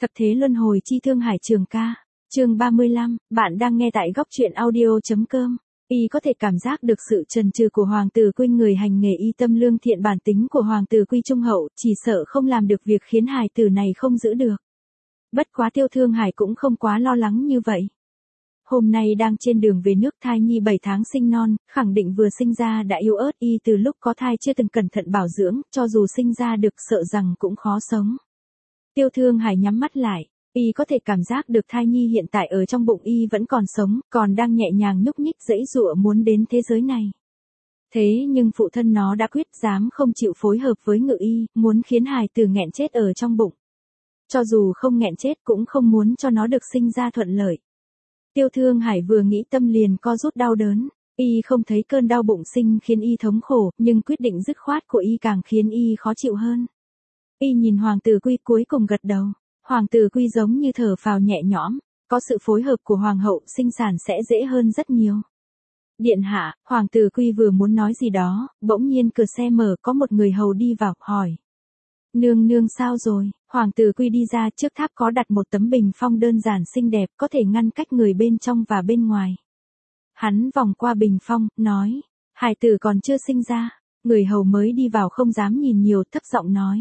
Thập thế luân hồi chi thương hải trường ca. Chương 35, bạn đang nghe tại góc truyện audio.com. Y có thể cảm giác được sự trần trừ của Hoàng tử Quy, người hành nghề y tâm lương thiện, bản tính của Hoàng tử Quy trung hậu, chỉ sợ không làm được việc khiến hài tử này không giữ được. Bất quá Tiêu Thương Hải cũng không quá lo lắng như vậy. Hôm nay đang trên đường về nước, thai nhi 7 tháng sinh non, khẳng định vừa sinh ra đã yếu ớt, y từ lúc có thai chưa từng cẩn thận bảo dưỡng, cho dù sinh ra được sợ rằng cũng khó sống. Tiêu Thương Hải nhắm mắt lại, y có thể cảm giác được thai nhi hiện tại ở trong bụng y vẫn còn sống, còn đang nhẹ nhàng nhúc nhích giãy giụa muốn đến thế giới này. Thế nhưng phụ thân nó đã quyết dám không chịu phối hợp với ngự y, muốn khiến hài tử nghẹn chết ở trong bụng. Cho dù không nghẹn chết cũng không muốn cho nó được sinh ra thuận lợi. Tiêu Thương Hải vừa nghĩ tâm liền co rút đau đớn, y không thấy cơn đau bụng sinh khiến y thống khổ, nhưng quyết định dứt khoát của y càng khiến y khó chịu hơn. Y nhìn Hoàng tử Quy cuối cùng gật đầu. Hoàng tử Quy giống như thở phào nhẹ nhõm, có sự phối hợp của Hoàng hậu sinh sản sẽ dễ hơn rất nhiều. Điện hạ, Hoàng tử Quy vừa muốn nói gì đó, bỗng nhiên cửa xe mở, có một người hầu đi vào, hỏi. Nương nương sao rồi? Hoàng tử Quy đi ra, trước tháp có đặt một tấm bình phong đơn giản xinh đẹp, có thể ngăn cách người bên trong và bên ngoài. Hắn vòng qua bình phong, nói. Hài tử còn chưa sinh ra. Người hầu mới đi vào không dám nhìn nhiều, thấp giọng nói.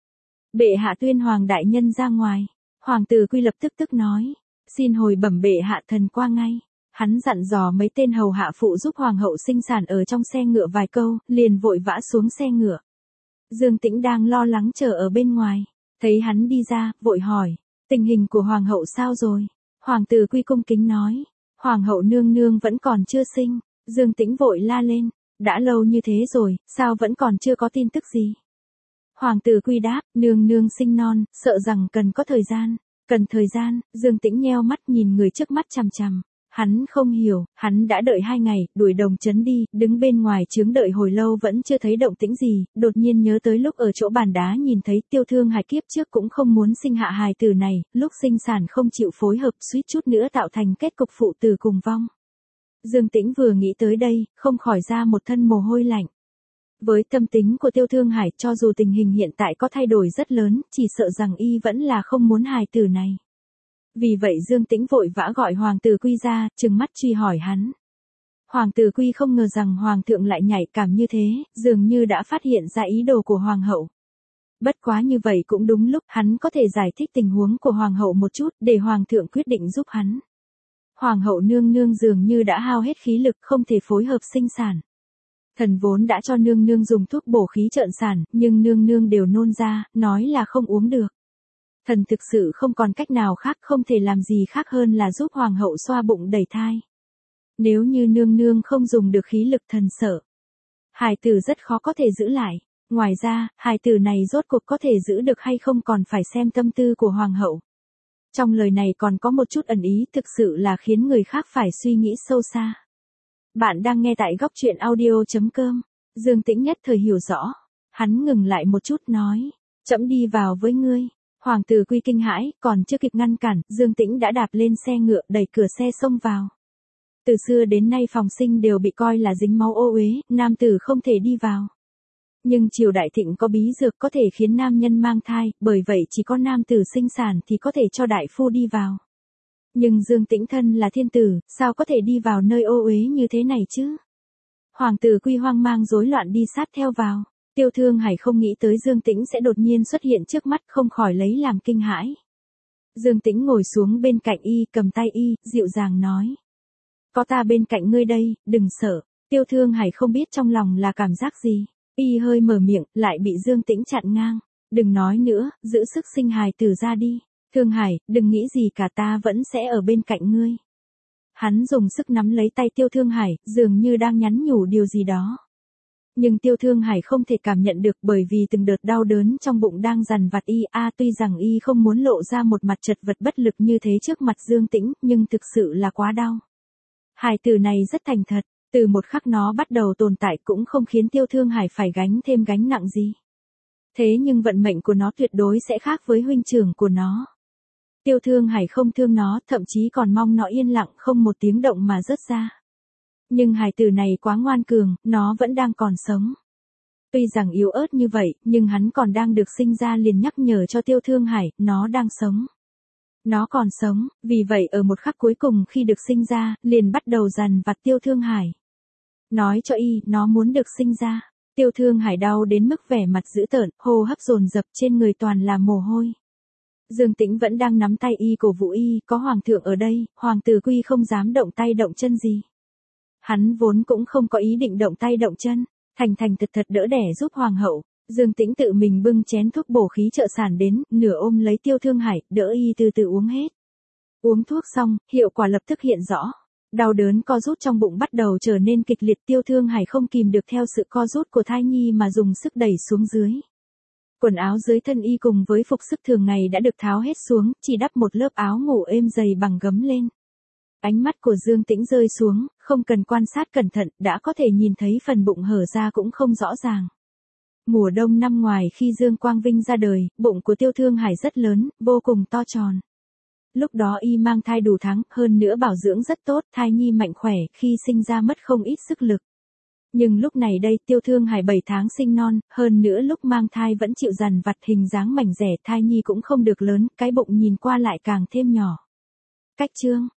Bệ hạ tuyên Hoàng đại nhân ra ngoài. Hoàng tử Quy lập tức nói. Xin hồi bẩm bệ hạ, thần qua ngay. Hắn dặn dò mấy tên hầu hạ phụ giúp Hoàng hậu sinh sản ở trong xe ngựa vài câu, liền vội vã xuống xe ngựa. Dương Tĩnh đang lo lắng chờ ở bên ngoài. Thấy hắn đi ra, vội hỏi. Tình hình của Hoàng hậu sao rồi? Hoàng tử Quy cung kính nói. Hoàng hậu nương nương vẫn còn chưa sinh. Dương Tĩnh vội la lên. Đã lâu như thế rồi, sao vẫn còn chưa có tin tức gì? Hoàng tử Quy đáp, nương nương sinh non, sợ rằng cần có thời gian. Cần thời gian, Dương Tĩnh nheo mắt nhìn người trước mắt chằm chằm. Hắn không hiểu, hắn đã đợi 2 ngày, đuổi đồng trấn đi, đứng bên ngoài chướng đợi hồi lâu vẫn chưa thấy động tĩnh gì, đột nhiên nhớ tới lúc ở chỗ bàn đá nhìn thấy Tiêu Thương Hải kiếp trước cũng không muốn sinh hạ hài tử này, lúc sinh sản không chịu phối hợp, suýt chút nữa tạo thành kết cục phụ tử cùng vong. Dương Tĩnh vừa nghĩ tới đây, không khỏi ra một thân mồ hôi lạnh. Với tâm tính của Tiêu Thương Hải, cho dù tình hình hiện tại có thay đổi rất lớn, chỉ sợ rằng y vẫn là không muốn hài tử này. Vì vậy Dương Tĩnh vội vã gọi Hoàng tử Quy ra, trừng mắt truy hỏi hắn. Hoàng tử Quy không ngờ rằng Hoàng thượng lại nhạy cảm như thế, dường như đã phát hiện ra ý đồ của Hoàng hậu. Bất quá như vậy cũng đúng lúc, hắn có thể giải thích tình huống của Hoàng hậu một chút, để Hoàng thượng quyết định giúp hắn. Hoàng hậu nương nương dường như đã hao hết khí lực, không thể phối hợp sinh sản. Thần vốn đã cho nương nương dùng thuốc bổ khí trợn sản, nhưng nương nương đều nôn ra, nói là không uống được. Thần thực sự không còn cách nào khác, không thể làm gì khác hơn là giúp Hoàng hậu xoa bụng đẩy thai. Nếu như nương nương không dùng được khí lực, thần sợ hài tử rất khó có thể giữ lại. Ngoài ra, hài tử này rốt cuộc có thể giữ được hay không còn phải xem tâm tư của Hoàng hậu. Trong lời này còn có một chút ẩn ý, thực sự là khiến người khác phải suy nghĩ sâu xa. Bạn đang nghe tại góc truyện audio.com. Dương Tĩnh nhất thời hiểu rõ. Hắn ngừng lại một chút nói. Trẫm đi vào với ngươi. Hoàng tử Quy kinh hãi, còn chưa kịp ngăn cản, Dương Tĩnh đã đạp lên xe ngựa, đẩy cửa xe xông vào. Từ xưa đến nay phòng sinh đều bị coi là dính máu ô uế, nam tử không thể đi vào. Nhưng triều đại Thịnh có bí dược có thể khiến nam nhân mang thai, bởi vậy chỉ có nam tử sinh sản thì có thể cho đại phu đi vào. Nhưng Dương Tĩnh thân là thiên tử, sao có thể đi vào nơi ô uế như thế này chứ? Hoàng tử Quy hoang mang rối loạn đi sát theo vào. Tiêu Thương Hải không nghĩ tới Dương Tĩnh sẽ đột nhiên xuất hiện trước mắt, không khỏi lấy làm kinh hãi. Dương Tĩnh ngồi xuống bên cạnh y, cầm tay y, dịu dàng nói. Có ta bên cạnh ngươi đây, đừng sợ. Tiêu Thương Hải không biết trong lòng là cảm giác gì. Y hơi mở miệng, lại bị Dương Tĩnh chặn ngang. Đừng nói nữa, giữ sức sinh hài tử ra đi. Thương Hải, đừng nghĩ gì cả, ta vẫn sẽ ở bên cạnh ngươi. Hắn dùng sức nắm lấy tay Tiêu Thương Hải, dường như đang nhắn nhủ điều gì đó. Nhưng Tiêu Thương Hải không thể cảm nhận được, bởi vì từng đợt đau đớn trong bụng đang dằn vặt y. Tuy rằng y không muốn lộ ra một mặt chật vật bất lực như thế trước mặt Dương Tĩnh, nhưng thực sự là quá đau. Hài tử này rất thành thật, từ một khắc nó bắt đầu tồn tại cũng không khiến Tiêu Thương Hải phải gánh thêm gánh nặng gì. Thế nhưng vận mệnh của nó tuyệt đối sẽ khác với huynh trưởng của nó. Tiêu Thương Hải không thương nó, thậm chí còn mong nó yên lặng không một tiếng động mà rớt ra. Nhưng hài tử này quá ngoan cường, nó vẫn đang còn sống. Tuy rằng yếu ớt như vậy, nhưng hắn còn đang được sinh ra liền nhắc nhở cho Tiêu Thương Hải, nó đang sống. Nó còn sống, vì vậy ở một khắc cuối cùng khi được sinh ra, liền bắt đầu dằn vặt Tiêu Thương Hải. Nói cho y, nó muốn được sinh ra. Tiêu Thương Hải đau đến mức vẻ mặt dữ tợn, hô hấp dồn dập, trên người toàn là mồ hôi. Dương Tĩnh vẫn đang nắm tay y cổ vũ y, có hoàng thượng ở đây, hoàng tử Quy không dám động tay động chân gì. Hắn vốn cũng không có ý định động tay động chân, thành thành thật thật đỡ đẻ giúp hoàng hậu. Dương Tĩnh tự mình bưng chén thuốc bổ khí trợ sản đến, nửa ôm lấy Tiêu Thương Hải, đỡ y từ từ uống hết. Uống thuốc xong, hiệu quả lập tức hiện rõ. Đau đớn co rút trong bụng bắt đầu trở nên kịch liệt, Tiêu Thương Hải không kìm được theo sự co rút của thai nhi mà dùng sức đẩy xuống dưới. Quần áo dưới thân y cùng với phục sức thường ngày đã được tháo hết xuống, chỉ đắp một lớp áo ngủ êm dày bằng gấm lên. Ánh mắt của Dương Tĩnh rơi xuống, không cần quan sát cẩn thận, đã có thể nhìn thấy phần bụng hở ra cũng không rõ ràng. Mùa đông năm ngoài khi Dương Quang Vinh ra đời, bụng của Tiêu Thương Hải rất lớn, vô cùng to tròn. Lúc đó y mang thai đủ tháng, hơn nữa bảo dưỡng rất tốt, thai nhi mạnh khỏe, khi sinh ra mất không ít sức lực. Nhưng lúc này đây Tiêu Thương Hải 7 tháng sinh non, hơn nữa lúc mang thai vẫn chịu dằn vặt, hình dáng mảnh rẻ, thai nhi cũng không được lớn, cái bụng nhìn qua lại càng thêm nhỏ. Cách chương